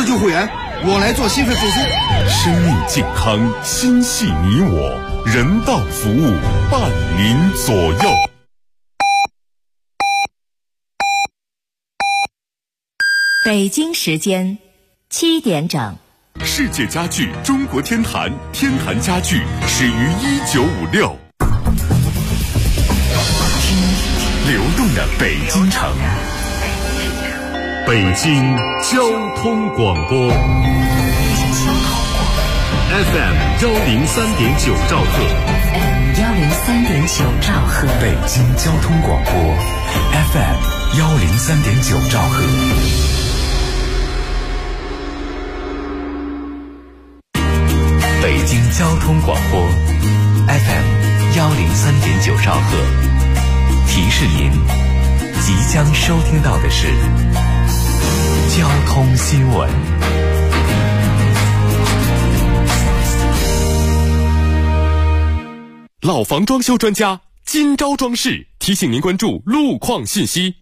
旧会员，我来做心肺复苏。 生命健康，心系你我，人道服务伴您左右。 北京时间7点整。 世界家具中国天坛，天坛家具始于1956。流动的北京城，北京交通广播 FM 103.9兆赫， 103.9兆赫， 北京交通广播 FM 103.9兆赫。北京交通广播 FM 103.9兆赫，提示您即将收听到的是交通新闻。 老房装修专家金招装饰提醒您关注路况信息。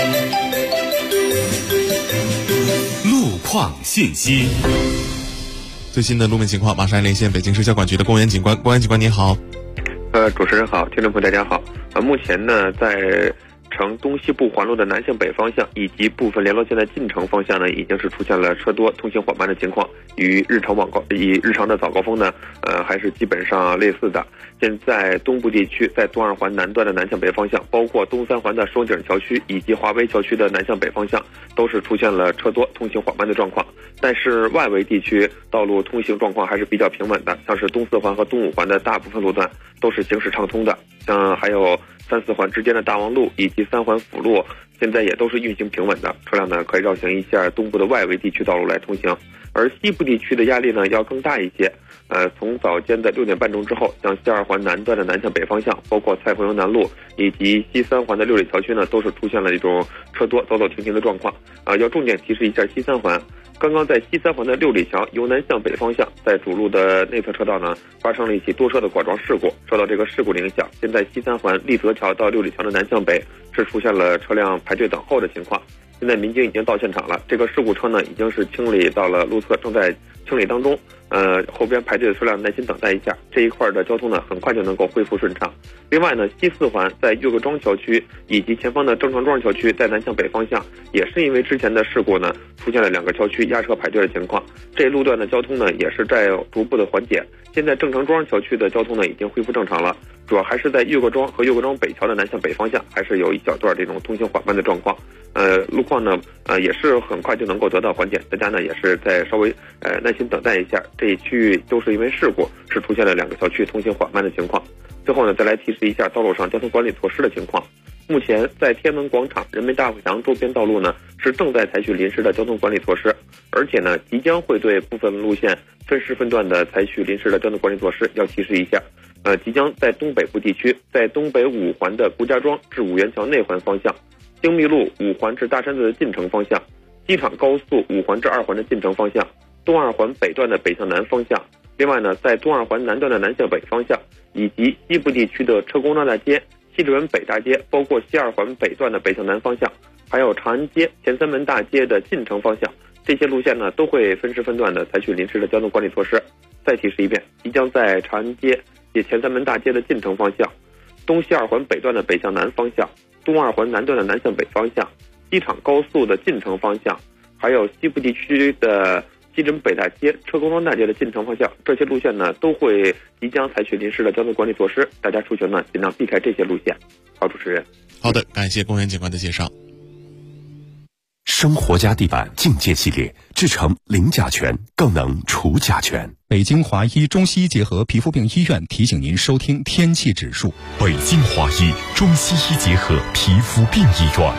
路况信息。 最新的路面情况，马上连线北京市交管局的公安警官。公安警官您好。 主持人好，听众朋友大家好。目前呢，在呈东西部环路的南向北方向以及部分联络线的进城方向呢，已经是出现了车多、通行缓慢的情况，与日常的早高峰呢，还是基本上类似的。现在东部地区在东二环南段的南向北方向，包括东三环的双井桥区以及华威桥区的南向北方向，都是出现了车多、通行缓慢的状况。但是外围地区道路通行状况还是比较平稳的，像是东四环和东五环的大部分路段都是行驶畅通的，像还有三四环之间的大望路以及三环辅路，现在也都是运行平稳的，车辆呢可以绕行一下东部的外围地区道路来通行。而西部地区的压力呢要更大一些，从早间的6点半钟之后，像西二环南段的南向北方向，包括蔡邳园南路以及西三环的六里桥区呢，都是出现了一种车多走走停停的状况。要重点提示一下西三环。刚刚在西三环的六里桥由南向北方向，在主路的内侧车道呢，发生了一起多车的剐撞事故。受到这个事故的影响，现在西三环立泽桥到六里桥的南向北是出现了车辆排队等候的情况。现在民警已经到现场了，这个事故车呢已经是清理到了路侧，正在清理当中。后边排队的车辆耐心等待一下，这一块的交通呢很快就能够恢复顺畅。另外呢，西四环在岳各庄桥区以及前方的正常庄桥区，在南向北方向也是因为之前的事故呢，出现了2个桥区压车排队的情况。这一路段的交通呢也是在逐步的缓解。现在正常庄桥区的交通呢已经恢复正常了，主要还是在岳各庄和岳各庄北桥的南向北方向，还是有一小段这种通行缓慢的状况。路况呢也是很快就能够得到缓解，大家呢也是再稍微耐心等待一下。这一区域都是因为事故是出现了2个小区通行缓慢的情况。最后呢，再来提示一下道路上交通管理措施的情况。目前在天安门广场、人民大会堂周边道路呢是正在采取临时的交通管理措施，而且呢即将会对部分路线分时分段的采取临时的交通管理措施。要提示一下，即将在东北部地区，在东北5环的顾家庄至五元桥内环方向，精密路5环至大山子的进城方向，机场高速5环至2环的进城方向，东二环北段的北向南方向。另外呢，在东二环南段的南向北方向，以及西部地区的车公庄大街、西直门北大街，包括西二环北段的北向南方向，还有长安街、前三门大街的进城方向，这些路线呢都会分时分段的采取临时的交通管理措施。再提示一遍，即将在长安街及前三门大街的进城方向，东西二环北段的北向南方向，东二环南段的南向北方向，机场高速的进城方向，还有西部地区的西直门北大街、车公庄大街的进城方向，这些路线呢都会即将采取临时的交通管理措施，大家出行呢尽量避开这些路线。好，主持人。 好的，感谢公安警官的介绍。 生活家地板净界系列制成零甲醛，更能除甲醛。 北京华医中西医结合皮肤病医院提醒您收听天气指数。 北京华医中西医结合皮肤病医院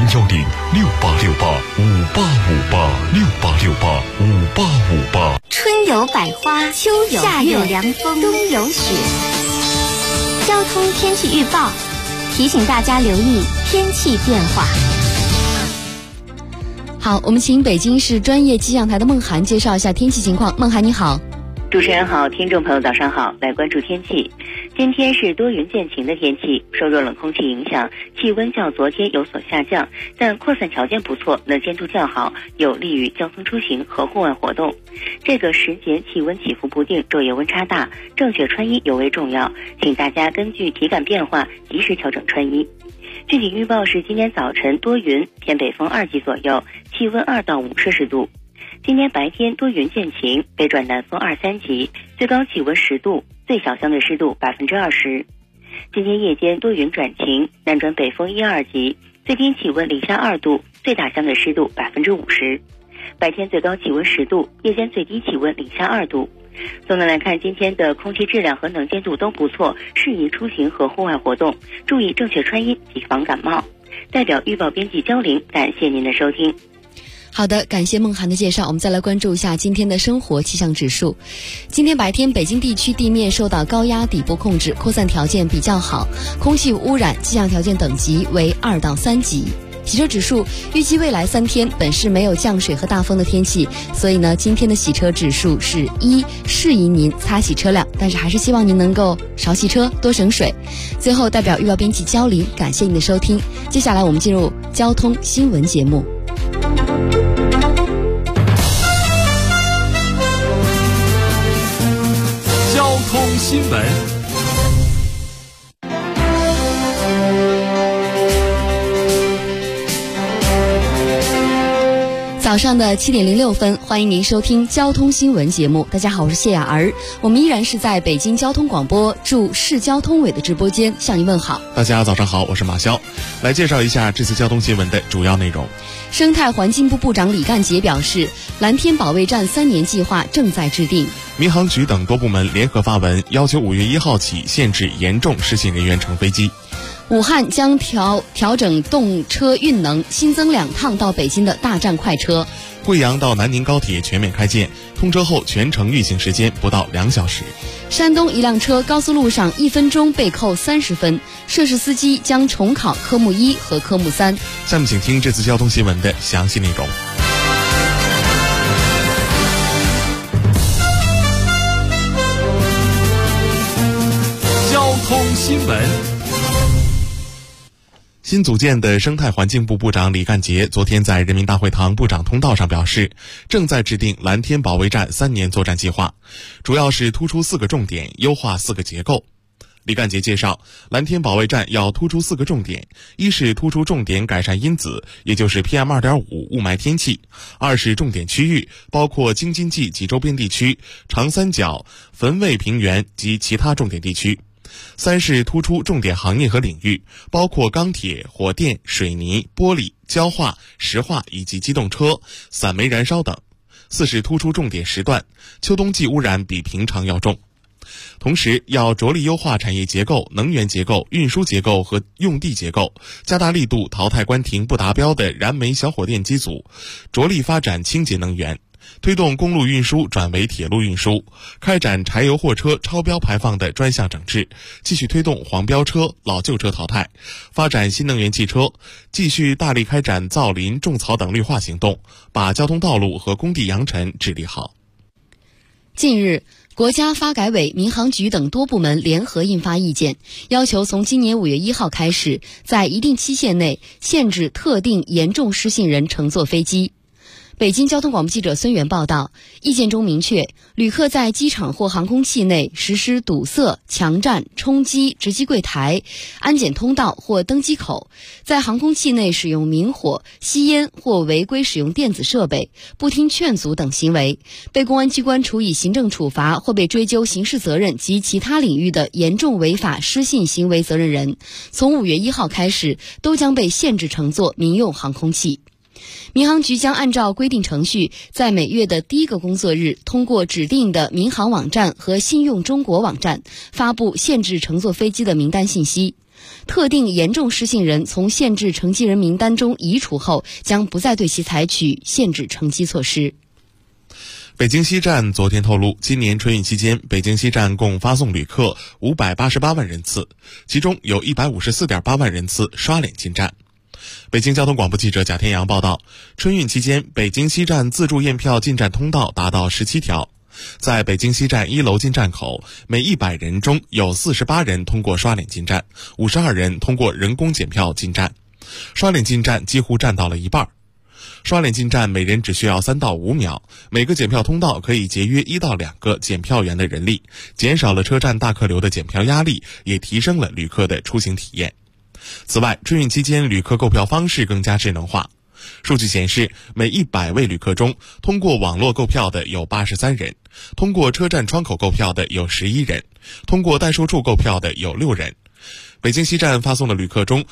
，0106868586868685858。 春有百花，秋有夏有凉风，冬有雪。交通天气预报提醒大家留意天气变化。 好，我们请北京市专业气象台的孟涵介绍一下天气情况。孟涵你好。 主持人好，听众朋友早上好，来关注天气。今今天是多云见晴的天气，受弱冷空气影响，气温较昨天有所下降，但扩散条件不错，能见度较好，有利于交通出行和户外活动。这个时节气温起伏不定，昼夜温差大，正确穿衣尤为重要，请大家根据体感变化及时调整穿衣。具体预报是今天早晨多云，偏北风2级左右，气温2到5摄氏度。今天白天多云见晴，北转南风2、3级，最高气温10度，最小相对湿度20%。今天夜间多云转晴，南转北风1、2级，最低气温零下2度，最大相对湿度50%。白天最高气温10度，夜间最低气温零下2度。总的来看，今天的空气质量和能见度都不错，适宜出行和户外活动，注意正确穿衣以防感冒。代表预报编辑焦玲，感谢您的收听。 好的，感谢梦涵的介绍。我们再来关注一下今天的生活气象指数。今天白天北京地区地面受到高压底部控制，扩散条件比较好，空气污染气象条件等级为2到3级。洗车指数预计未来3天本市没有降水和大风的天气，所以呢，今天的洗车指数是1，适宜您擦洗车辆，但是还是希望您能够少洗车，多省水。最后，代表预报编辑焦玲，感谢您的收听。接下来我们进入交通新闻节目。 交通新闻。 早上的7点06分，欢迎您收听交通新闻节目。大家好，我是谢雅儿，我们依然是在北京交通广播驻市交通委的直播间向您问好。 大家早上好，我是马潇，来介绍一下这次交通新闻的主要内容。 生态环境部部长李干杰表示，蓝天保卫战3年计划正在制定。 民航局等多部门联合发文，要求5月1号起限制严重失信人员乘飞机。 武汉将调整动车运能，新增2趟到北京的大站快车。 贵阳到南宁高铁全面开建，通车后全程运行时间不到2小时。 山东一辆车高速路上1分钟被扣30分，涉事司机将重考科目1和科目3。 下面请听这次交通新闻的详细内容。 交通新闻。 新组建的生态环境部部长李干杰昨天在人民大会堂部长通道上表示，正在制定蓝天保卫战3年作战计划，主要是突出4个重点，优化4个结构。李干杰介绍，蓝天保卫战要突出4个重点：一是突出重点改善因子，也就是 PM2.5 雾霾天气；二是重点区域，包括京津冀及周边地区、长三角、汾渭平原及其他重点地区；三是突出重点行业和领域，包括钢铁、火电、水泥、玻璃、焦化、石化以及机动车、散煤燃烧等；四是突出重点时段，秋冬季污染比平常要重。同时要着力优化产业结构、能源结构、运输结构和用地结构，加大力度淘汰关停不达标的燃煤小火电机组，着力发展清洁能源，推动公路运输转为铁路运输，开展柴油货车超标排放的专项整治，继续推动黄标车、老旧车淘汰，发展新能源汽车，继续大力开展造林、种草等绿化行动，把交通道路和工地扬尘治理好。 近日，国家发改委、民航局等多部门联合印发意见，要求从今年5月1号开始，在一定期限内限制特定严重失信人乘坐飞机。北京交通广播记者孙源报道，意见中明确，旅客在机场或航空器内实施堵塞、抢占、冲击值机柜台、安检通道或登机口，在航空器内使用明火、吸烟或违规使用电子设备、不听劝阻等行为，被公安机关处以行政处罚或被追究刑事责任及其他领域的严重违法失信行为责任人，从5月1号开始都将被限制乘坐民用航空器。民航局将按照规定程序，在每月的第1个工作日，通过指定的民航网站和信用中国网站发布限制乘坐飞机的名单信息。特定严重失信人从限制乘机人名单中移除后，将不再对其采取限制乘机措施。 北京西站昨天透露，今年春运期间，北京西站共发送旅客588万人次，其中有154.8万人次刷脸进站。北京交通广播记者贾天阳报道，春运期间，北京西站自助验票进站通道达到17条。 在北京西站1楼进站口，每100人中有48人通过刷脸进站，52人通过人工检票进站，刷脸进站几乎占到了一半。刷脸进站每人只需要3到5秒，每个检票通道可以节约1到2个检票员的人力，减少了车站大客流的检票压力，也提升了旅客的出行体验。此外，春运期间旅客购票方式更加智能化。数据显示，每100位旅客中，通过网络购票的有83人，通过车站窗口购票的有11人，通过代售处购票的有6人。北京西站发送的旅客中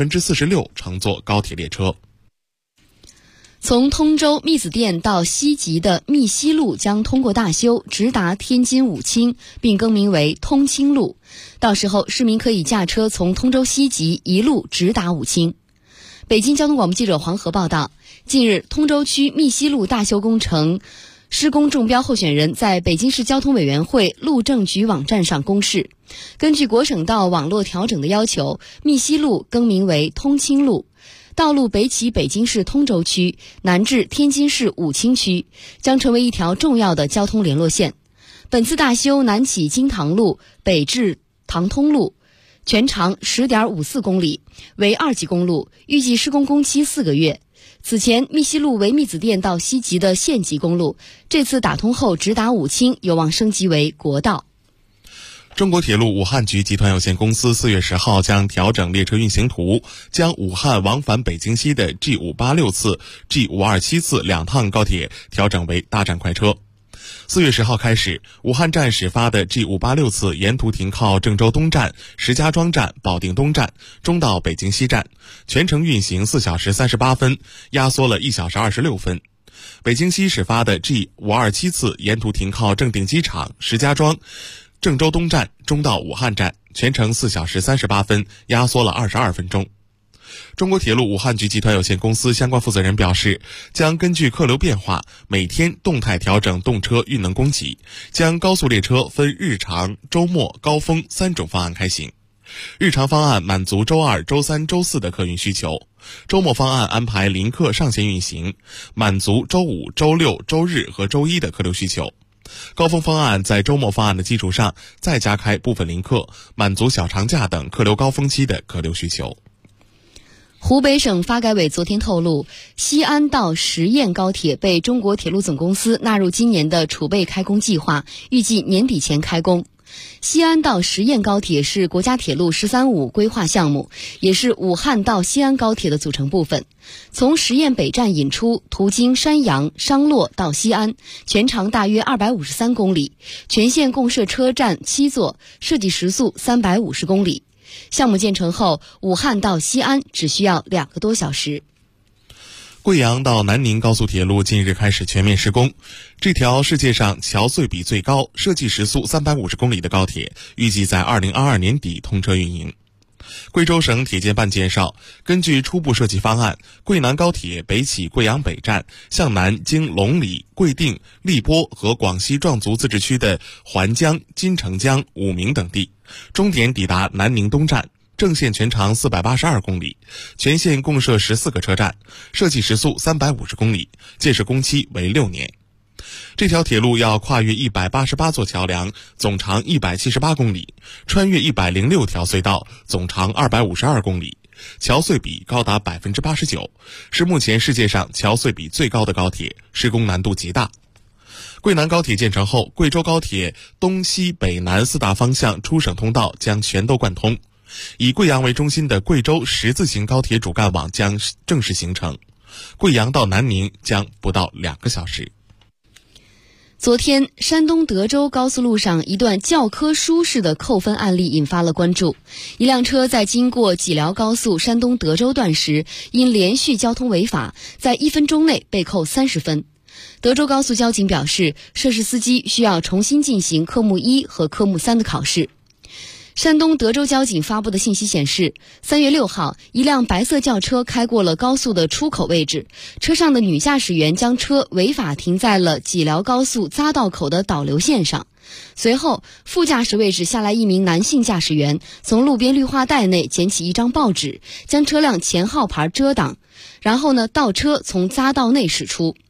，46%乘坐高铁列车。 从通州密子店到西吉的密西路将通过大修，直达天津武清，并更名为通清路。到时候市民可以驾车从通州西吉一路直达武清。北京交通广播记者黄河报道，近日通州区密西路大修工程施工中标候选人在北京市交通委员会路政局网站上公示。根据国省道网络调整的要求，密西路更名为通清路。道路北起北京市通州区，南至天津市武清区，将成为一条重要的交通联络线。本次大修南起金塘路，北至塘通路，全长10.54公里，为2级公路，预计施工工期4个月。此前，密西路为密子店到西吉的县级公路，这次打通后直达武清，有望升级为国道。 中国铁路武汉局集团有限公司4月10号将调整列车运行图，将武汉往返北京西的 G586 次、G527 次2趟高铁调整为大站快车。4月10号开始，武汉站始发的 G586 次沿途停靠郑州东站、石家庄站、保定东站，终到北京西站，全程运行4小时38分，压缩了1小时26分。北京西始发的 G527 次沿途停靠正定机场、石家庄、郑州东站，终到武汉站，全程4小时38分，压缩了22分钟。中国铁路武汉局集团有限公司相关负责人表示，将根据客流变化，每天动态调整动车运能供给，将高速列车分日常、周末、高峰3种方案开行。日常方案满足周2、周3、周4的客运需求，周末方案安排临客上线运行，满足周5、周6、周日和周1的客流需求。高峰方案在周末方案的基础上再加开部分临客，满足小长假等客流高峰期的客流需求。 湖北省发改委昨天透露，西安到十堰高铁被中国铁路总公司纳入今年的储备开工计划，预计年底前开工。西安到十堰高铁是国家铁路“13-5”规划项目，也是武汉到西安高铁的组成部分。从十堰北站引出，途经山阳、商洛到西安，全长大约253公里，全线共设车站7座，设计时速350公里。项目建成后，武汉到西安只需要2个多小时。 贵阳到南宁高速铁路近日开始全面施工，这条世界上桥隧比最高、设计时速350公里的高铁，预计在2022年底通车运营。贵州省铁建办介绍，根据初步设计方案，贵南高铁北起贵阳北站，向南经龙里、贵定、荔波和广西壮族自治区的环江、金城江、武鸣等地，终点抵达南宁东站。正线全长482公里，全线共设14个车站，设计时速350公里，建设工期为6年。这条铁路要跨越188座桥梁，总长178公里，穿越106条隧道，总长252公里，桥隧比高达 89%， 是目前世界上桥隧比最高的高铁，施工难度极大。贵南高铁建成后，贵州高铁东西北南4大方向出省通道将全都贯通，以贵阳为中心的贵州十字形高铁主干网将正式形成，贵阳到南宁将不到2个小时。 昨天，山东德州高速路上一段教科书式的扣分案例引发了关注。一辆车在经过济辽高速山东德州段时，因连续交通违法，在1分钟内被扣30分。德州高速交警表示，涉事司机需要重新进行科目1和科目3的考试。山东德州交警发布的信息显示，3月6号，一辆白色轿车开过了高速的出口位置，车上的女驾驶员将车违法停在了济辽高速匝道口的导流线上。随后，副驾驶位置下来一名男性驾驶员，从路边绿化带内捡起一张报纸，将车辆前号牌遮挡，然后倒车从匝道内驶出。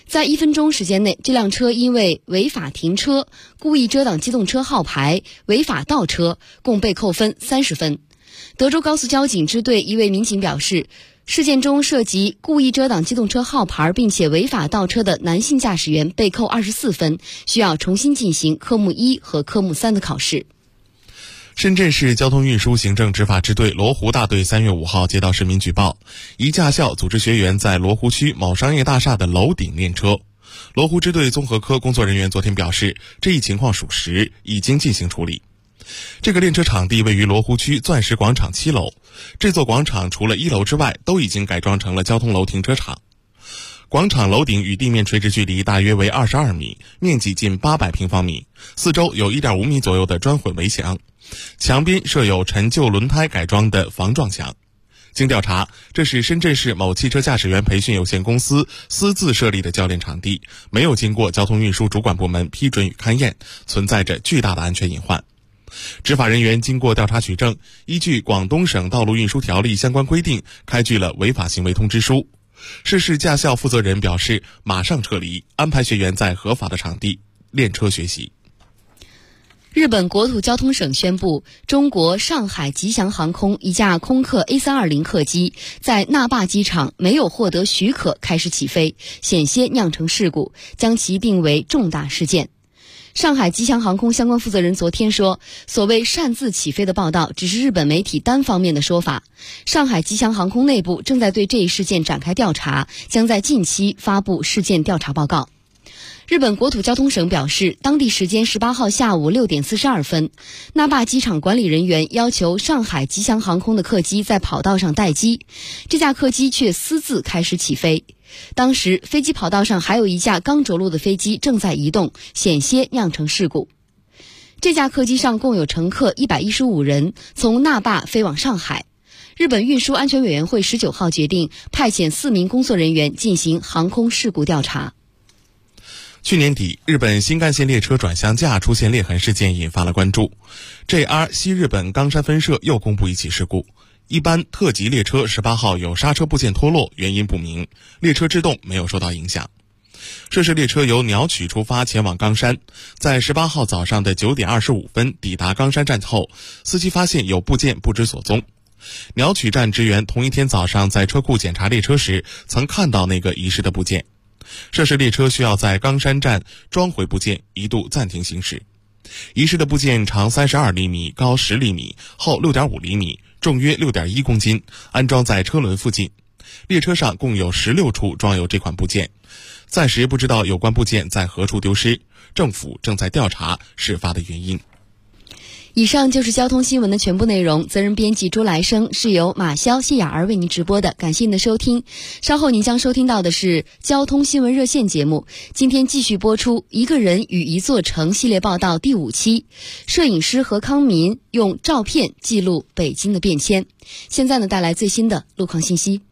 在1分钟时间内，这辆车因为违法停车、故意遮挡机动车号牌、违法倒车，共被扣分30分。德州高速交警支队一位民警表示，事件中涉及故意遮挡机动车号牌并且违法倒车的男性驾驶员被扣24分，需要重新进行科目1和科目3的考试。 深圳市交通运输行政执法支队罗湖大队3月5号接到市民举报，一驾校组织学员在罗湖区某商业大厦的楼顶练车。罗湖支队综合科工作人员昨天表示，这一情况属实，已经进行处理。这个练车场地位于罗湖区钻石广场7楼，这座广场除了1楼之外，都已经改装成了交通楼停车场。广场楼顶与地面垂直距离大约为22米，面积近800平方米，四周有1.5米左右的砖混围墙，墙边设有陈旧轮胎改装的防撞墙。经调查，这是深圳市某汽车驾驶员培训有限公司私自设立的教练场地，没有经过交通运输主管部门批准与勘验，存在着巨大的安全隐患。执法人员经过调查取证，依据广东省道路运输条例相关规定，开具了违法行为通知书。涉事驾校负责人表示，马上撤离，安排学员在合法的场地练车学习。 日本国土交通省宣布，中国上海吉祥航空一架空客 A320 客机在那霸机场没有获得许可开始起飞，险些酿成事故，将其定为重大事件。上海吉祥航空相关负责人昨天说，所谓擅自起飞的报道只是日本媒体单方面的说法。上海吉祥航空内部正在对这一事件展开调查，将在近期发布事件调查报告。日本国土交通省表示，当地时间18号下午6点42分，那霸机场管理人员要求上海吉祥航空的客机在跑道上待机，这架客机却私自开始起飞。当时飞机跑道上还有一架刚着陆的飞机正在移动，险些酿成事故。这架客机上共有乘客115人，从那霸飞往上海。日本运输安全委员会19号决定派遣4名工作人员进行航空事故调查。 去年底，日本新干线列车转向架出现裂痕事件引发了关注。JR 西日本冈山分社又公布一起事故，一班特急列车18号有刹车部件脱落，原因不明，列车制动没有受到影响。涉事列车由鸟取出发前往冈山，在18号早上的9点25分抵达冈山站后，司机发现有部件不知所踪。鸟取站职员同一天早上在车库检查列车时，曾看到那个遗失的部件。涉事列车需要在冈山站装回部件，一度暂停行驶。遗失的部件长32厘米，高10厘米，厚6.5厘米，重约6.1公斤，安装在车轮附近。列车上共有16处装有这款部件，暂时不知道有关部件在何处丢失，政府正在调查事发的原因。 以上就是交通新闻的全部内容，责任编辑朱来生，是由马潇、谢雅儿为您直播的，感谢您的收听。稍后您将收听到的是交通新闻热线节目，今天继续播出一个人与一座城系列报道第5期，摄影师何康民用照片记录北京的变迁。现在呢，带来最新的路况信息。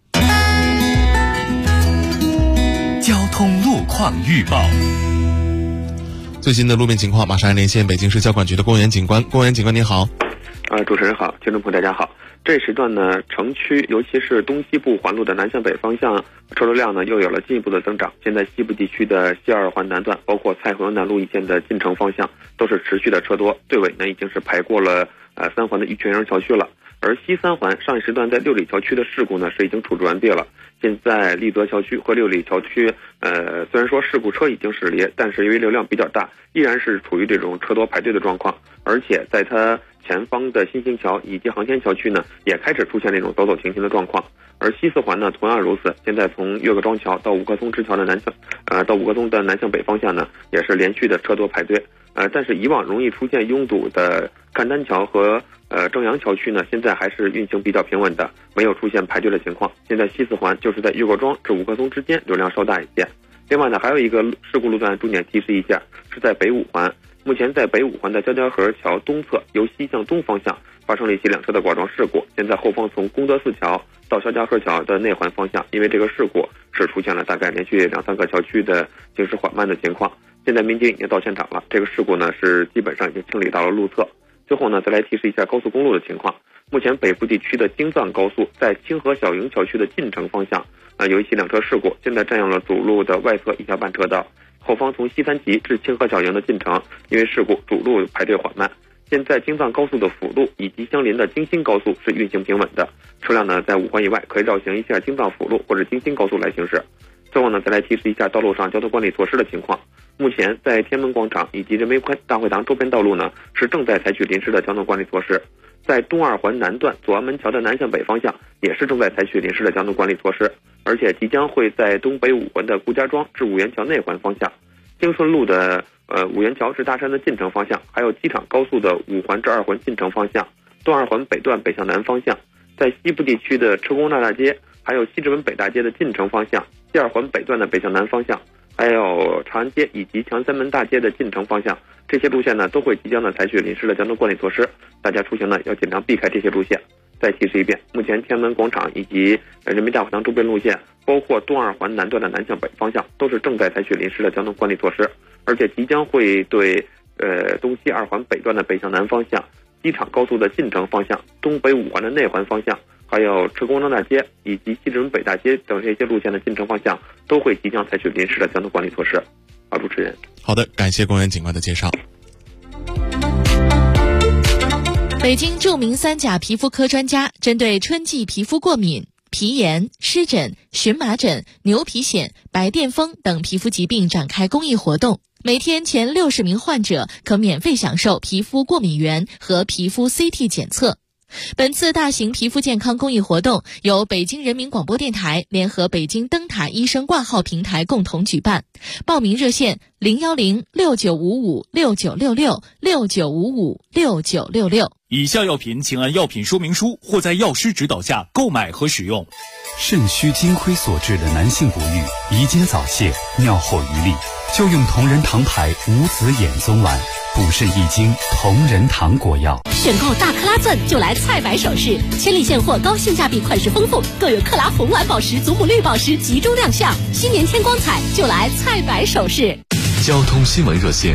交通路况预报。 最新的路面情况，马上连线北京市交管局的公园警官。公园警官您好。 主持人好，听众朋友大家好。这时段呢，城区尤其是东西部环路的南向北方向车流量呢又有了进一步的增长。现在西部地区的西二环南段，包括蔡河南路一线的进城方向都是持续的车多，队尾呢已经是排过了3环的玉泉营桥区了。而西3环上一时段在六里桥区的事故呢是已经处置完毕了。现在立德桥区和六里桥区虽然说事故车已经驶离，但是由于流量比较大，依然是处于这种车多排队的状况。而且在它前方的新兴桥以及航天桥区呢，也开始出现那种走走停停的状况。而西4环呢，同样如此。现在从岳各庄桥到五棵松支桥的南向，到五棵松的南向北方向呢，也是连续的车多排队。但是以往容易出现拥堵的赣丹桥和正阳桥区呢，现在还是运行比较平稳的，没有出现排队的情况。现在西4环就是在岳各庄至五棵松之间流量稍大一些。另外呢，还有一个事故路段重点提示一下，是在北5环。目前在北5环的交交河桥东侧，由西向东方向发生了一起两车的剐撞事故。现在后方从功德寺桥到交交河桥的内环方向，因为这个事故是出现了大概连续2-3个桥区的行驶缓慢的情况。现在民警已经到现场了，这个事故呢是基本上已经清理到了路侧。最后呢，再来提示一下高速公路的情况。 目前北部地区的京藏高速在清河小营桥区的进城方向有一起两车事故，现在占用了主路的外侧一条半车道，后方从西三旗至清河小营的进城因为事故主路排队缓慢。现在京藏高速的辅路以及相邻的京新高速是运行平稳的，车辆呢在5环以外可以绕行一下京藏辅路或者京新高速来行驶。最后呢，再来提示一下道路上交通管理措施的情况。目前在天安门广场以及人民大会堂周边道路呢是正在采取临时的交通管理措施，在东2环南段左安门桥的南向北方向也是正在采取临时的交通管理措施，而且即将会在东北5环的顾家庄至五元桥内环方向，京顺路的五元桥至大山的进城方向，还有机场高速的5环至2环进城方向，东2环北段北向南方向，在西部地区的车公庙大街还有西直门北大街的进城方向，西2环北段的北向南方向，还有长安街以及强三门大街的进城方向，这些路线呢都会即将的采取临时的交通管理措施，大家出行呢要尽量避开这些路线。再提示一遍，目前天安门广场以及人民大会堂周边路线，包括东2环南段的南向北方向，都是正在采取临时的交通管理措施，而且即将会对东西2环北段的北向南方向、机场高速的进城方向、东北5环的内环方向，还有车公庙大街以及西直门北大街等这些路线的进城方向，都会即将采取临时的交通管理措施。好，主持人。 好的，感谢公园警官的介绍。 北京著名3甲皮肤科专家针对春季皮肤过敏、皮炎、湿疹、荨麻疹、牛皮癣、白癜风等皮肤疾病展开公益活动，每天前60名患者可免费享受皮肤过敏原和皮肤 CT 检测。本次大型皮肤健康公益活动由北京人民广播电台联合北京灯塔医生挂号平台共同举办，报名热线0106955696669556966。 以下药品请按药品说明书或在药师指导下购买和使用。 肾虚金亏所致的男性不育、遗精早泄、尿后余力，就用同仁堂牌无子衍宗丸，补肾益精，同仁堂果药。 选购大克拉钻就来菜百首饰，千里现货，高性价比，款式丰富，更有克拉红蓝宝石、祖母绿宝石集中亮相。新年添光彩，就来菜百首饰。 交通新闻热线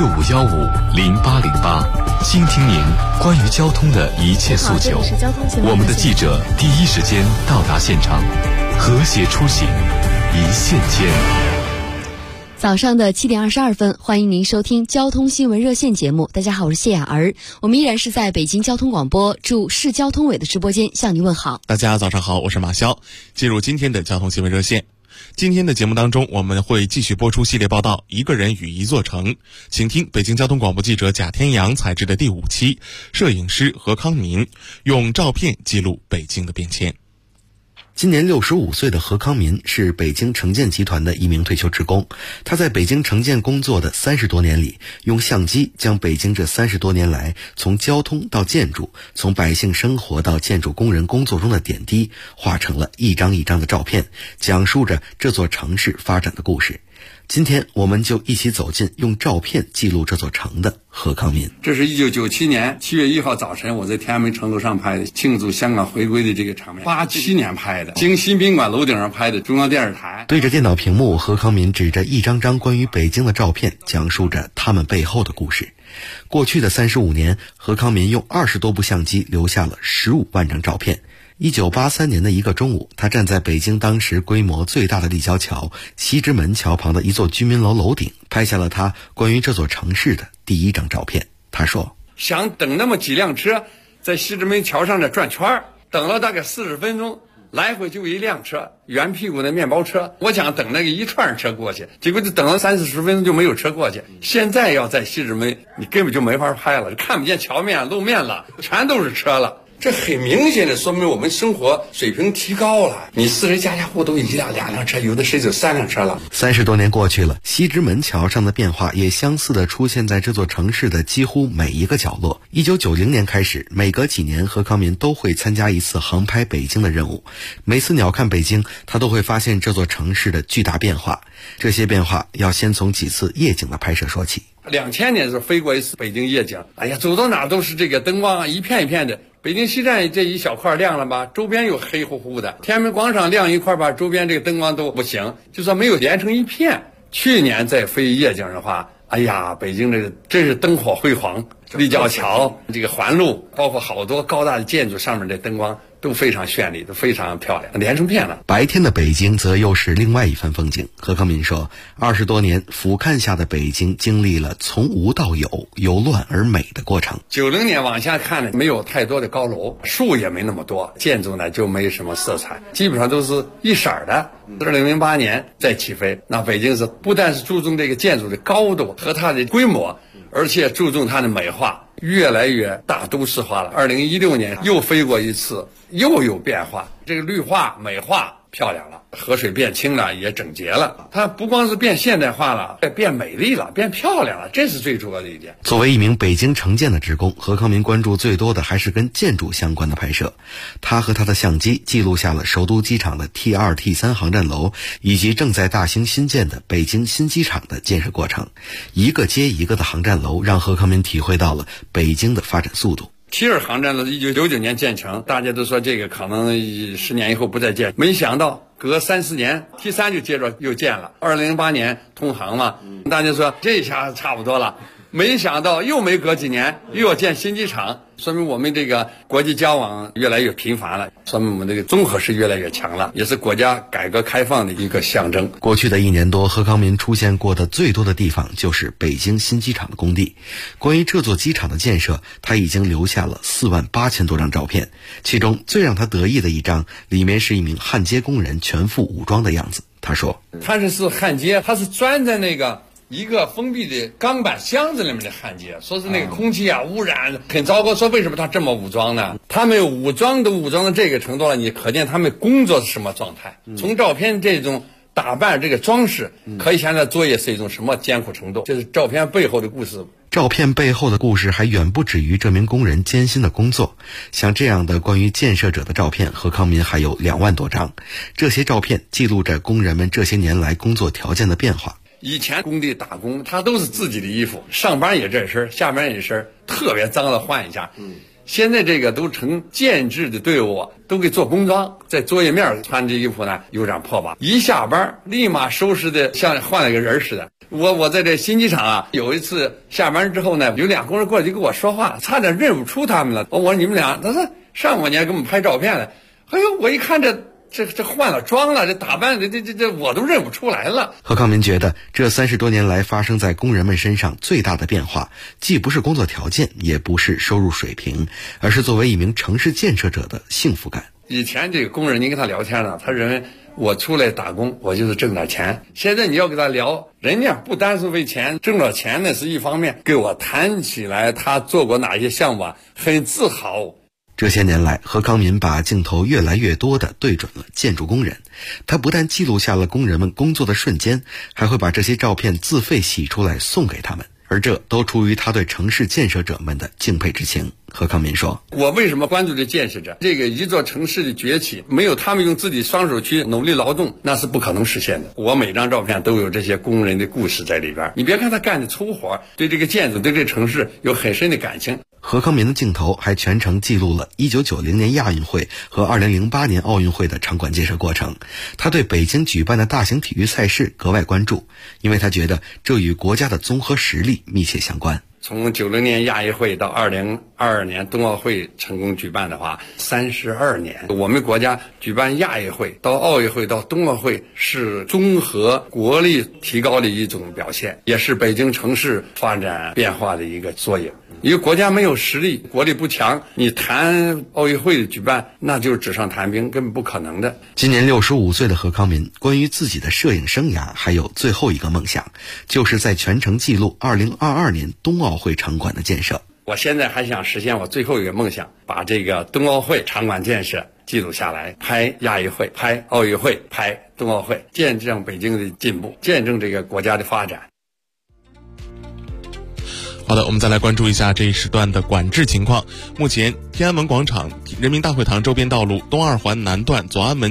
65150808，倾听您关于交通的一切诉求。我们的记者第一时间到达现场，和谐出行，一线牵。 早上的7点22分，欢迎您收听交通新闻热线节目。大家好，我是谢雅儿，我们依然是在北京交通广播驻市交通委的直播间向您问好。 大家早上好，我是马潇。进入今天的交通新闻热线。今天的节目当中，我们会继续播出系列报道《一个人与一座城》，请听北京交通广播记者贾天阳采制的第5期，摄影师何康民用照片记录北京的变迁。 今年65岁的何康民是北京城建集团的一名退休职工，他在北京城建工作的30多年里，用相机将北京这30多年来从交通到建筑，从百姓生活到建筑工人工作中的点滴，画成了一张一张的照片，讲述着这座城市发展的故事。今天我们就一起走进用照片记录这座城的何康民。 这是1997年7月1号早晨，我在天安门城楼上拍的，庆祝香港回归的这个场面。87年拍的，京新宾馆楼顶上拍的，中央电视台。 对着电脑屏幕，何康民指着一张张关于北京的照片，讲述着他们背后的故事。过去的35年，何康民用20多部相机留下了15万张照片。1983年的一个中午，他站在北京当时规模最大的立交桥西直门桥旁的一座居民楼楼顶，拍下了他关于这座城市的第一张照片。他说， 想等那么几辆车在西直门桥上这转圈，等了大概40分钟，来回就一辆车，圆屁股的面包车。我想等那个一串车过去，结果就等了30-40分钟就没有车过去。现在要在西直门，你根本就没法拍了，看不见桥面路面了，全都是车了。这很明显的说明我们生活水平提高了，你4人家户都1辆2辆车，有的甚至有3辆车了。 30多年过去了，西直门桥上的变化也相似地出现在这座城市的几乎每一个角落。1990年开始，每隔几年何康民都会参加一次航拍北京的任务，每次鸟瞰北京，他都会发现这座城市的巨大变化。这些变化要先从几次夜景的拍摄说起。 2000年的时候飞过一次北京夜景，哎呀，走到哪都是这个灯光啊，一片一片的。北京西站这一小块亮了吧，周边又黑乎乎的。天安门广场亮一块吧，周边这个灯光都不行，就说没有连成一片。去年再飞夜景的话，哎呀，北京这个真是灯火辉煌。 立交桥、这个环路，包括好多高大的建筑上面的灯光都非常绚丽，都非常漂亮，连成片了。 白天的北京则又是另外一番风景。何康民说，20多年俯瞰下的北京经历了从无到有，由乱而美的过程。 90年往下看呢，没有太多的高楼，树也没那么多，建筑呢就没什么色彩，基本上都是一色儿的。2008年再起飞，那北京是不但是注重这个建筑的高度和它的规模，而且注重它的美化，越来越大都市化了。2016年又飞过一次，又有变化，这个绿化美化漂亮了，河水变清了，也整洁了。它不光是变现代化了，变美丽了，变漂亮了，这是最主要的一点。 作为一名北京城建的职工，何康民关注最多的还是跟建筑相关的拍摄。他和他的相机记录下了首都机场的 T2、T3 航站楼，以及正在大兴新建的北京新机场的建设过程。一个接一个的航站楼，让何康民体会到了北京的发展速度。 T2航站楼1999年建成，大家都说这个可能10年以后不再建，没想到隔3-4年 T3 就接着又建了。2008年通航嘛，大家说这下差不多了，没想到又没隔几年又要建新机场，说明我们这个国际交往越来越频繁了，说明我们这个综合是越来越强了，也是国家改革开放的一个象征。 过去的1年多，何康民出现过的最多的地方就是北京新机场的工地。关于这座机场的建设，他已经留下了48000多张照片，其中最让他得意的一张，里面是一名焊接工人全副武装的样子。他说他是焊接，他是钻在那个一个封闭的钢板箱子里面的焊接，说是那个空气啊污染很糟糕，说为什么他这么武装呢？他们武装都武装到这个程度了，你可见他们工作是什么状态。从照片这种打扮这个装饰，可以想想作业是一种什么艰苦程度，这是照片背后的故事。 照片背后的故事还远不止于这名工人艰辛的工作。像这样的关于建设者的照片，何康民还有2万多张。这些照片记录着工人们这些年来工作条件的变化。 以前工地打工，他都是自己的衣服，上班也这身，下班也这身，特别脏了换一下。现在这个都成建制的队伍，都给做工装，在作业面穿这衣服呢有点破吧，一下班立马收拾的像换了个人似的。我在这新机场啊，有一次下班之后呢，有2工人过来就跟我说话，差点认不出他们了。我说你们俩，他说上午你还给我们拍照片了。哎呦，我一看这换了妆了，这打扮这我都认不出来了。 何康民觉得这30多年来发生在工人们身上最大的变化，既不是工作条件，也不是收入水平，而是作为一名城市建设者的幸福感。 以前这个工人你跟他聊天呢，他认为我出来打工我就是挣点钱，现在你要跟他聊，人家不单是为钱，挣了钱那是一方面，给我谈起来他做过哪些项目啊，很自豪。 这些年来，何康民把镜头越来越多地对准了建筑工人。他不但记录下了工人们工作的瞬间，还会把这些照片自费洗出来送给他们，而这都出于他对城市建设者们的敬佩之情。何康民说， 我为什么关注这建设者？这个一座城市的崛起，没有他们用自己双手去努力劳动，那是不可能实现的。我每张照片都有这些工人的故事在里边，你别看他干的粗活，对这个建筑对这个城市有很深的感情。 何康民的镜头还全程记录了1990年亚运会和2008年奥运会的场馆建设过程。他对北京举办的大型体育赛事格外关注，因为他觉得这与国家的综合实力密切相关。 从90年亚运会到2022年冬奥会成功举办的话，32年。我们国家举办亚运会到奥运会到冬奥会是综合国力提高的一种表现，也是北京城市发展变化的一个缩影。一个国家没有实力，国力不强，你谈奥运会的举办，那就是纸上谈兵，根本不可能的。 今年65岁的何康民，关于自己的摄影生涯还有最后一个梦想，就是在全程记录2022年冬奥会场馆的建设。 我现在还想实现我最后一个梦想，把这个冬奥会场馆建设记录下来，拍亚运会，拍奥运会，拍冬奥会，见证北京的进步，见证这个国家的发展。 好的，我们再来关注一下这一时段的管制情况。目前天安门广场、人民大会堂周边道路东二环南段左安门